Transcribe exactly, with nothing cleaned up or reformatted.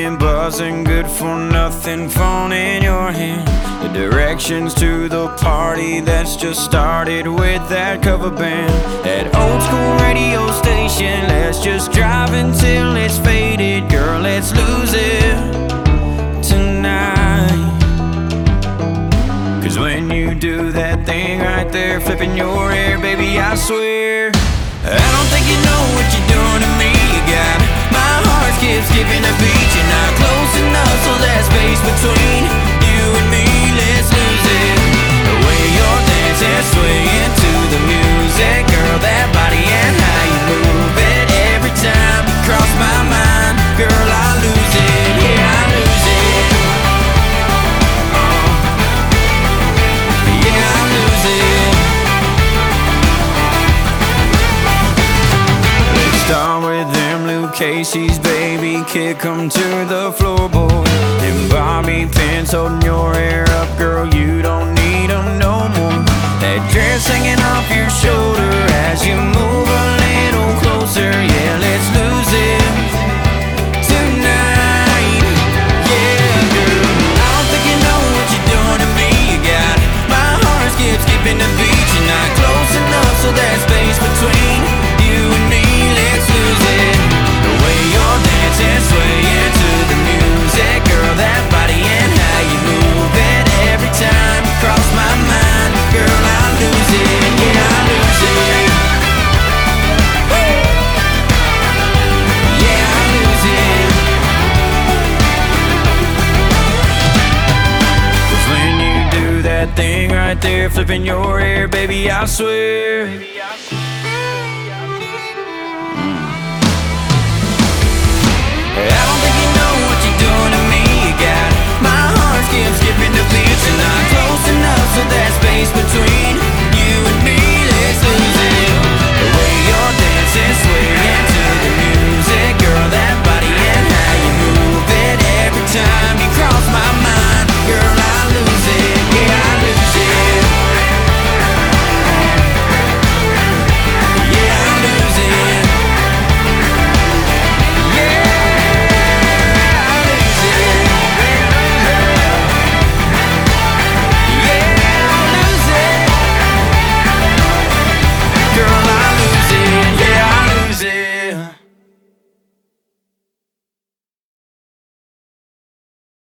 spinning, buzzing, good for nothing, phone in your hand. The directions to the party that's just started with that cover band. That old school radio station, let's just drive until it's faded. Girl, let's lose it tonight. Cause when you do that thing right there, flipping your hair, baby, I swear I don't think you know what you're doing to me. You got my heart skips, skipping a beat. You're not close enough, so that space between you and me, let's lose it. The way you're dancing, swaying to the music, girl, that body and how you move it. Every time you cross my mind, girl, I lose it. Yeah, I lose it. Oh. Yeah, I lose it. Start with them Luke Casey's, baby, kick 'em to the floorboard. Them bobby pins holding your hair up, girl, you don't need 'em no more. That dress hanging off your shoulder as you move a little closer. Yeah, let's lose it tonight. Yeah, girl, I don't think you know what you're doing to me. You got my heart skip, skipping the beat. You're not close enough, so that space between you and me, let's lose it. The way you're dancing, swaying to the music, girl, that body and how you move it. Every time you cross my mind, girl, I lose it. Yeah, I lose it. Woo! Yeah, I lose it. Cause when you do that thing right there, flipping your hair, baby, I swear